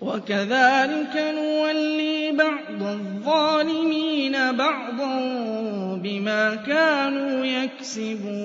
وَكَذَٰلِكَ نُوَلِّي بَعْضَ الظَّالِمِينَ بَعْضًا بِمَا كَانُوا يَكْسِبُونَ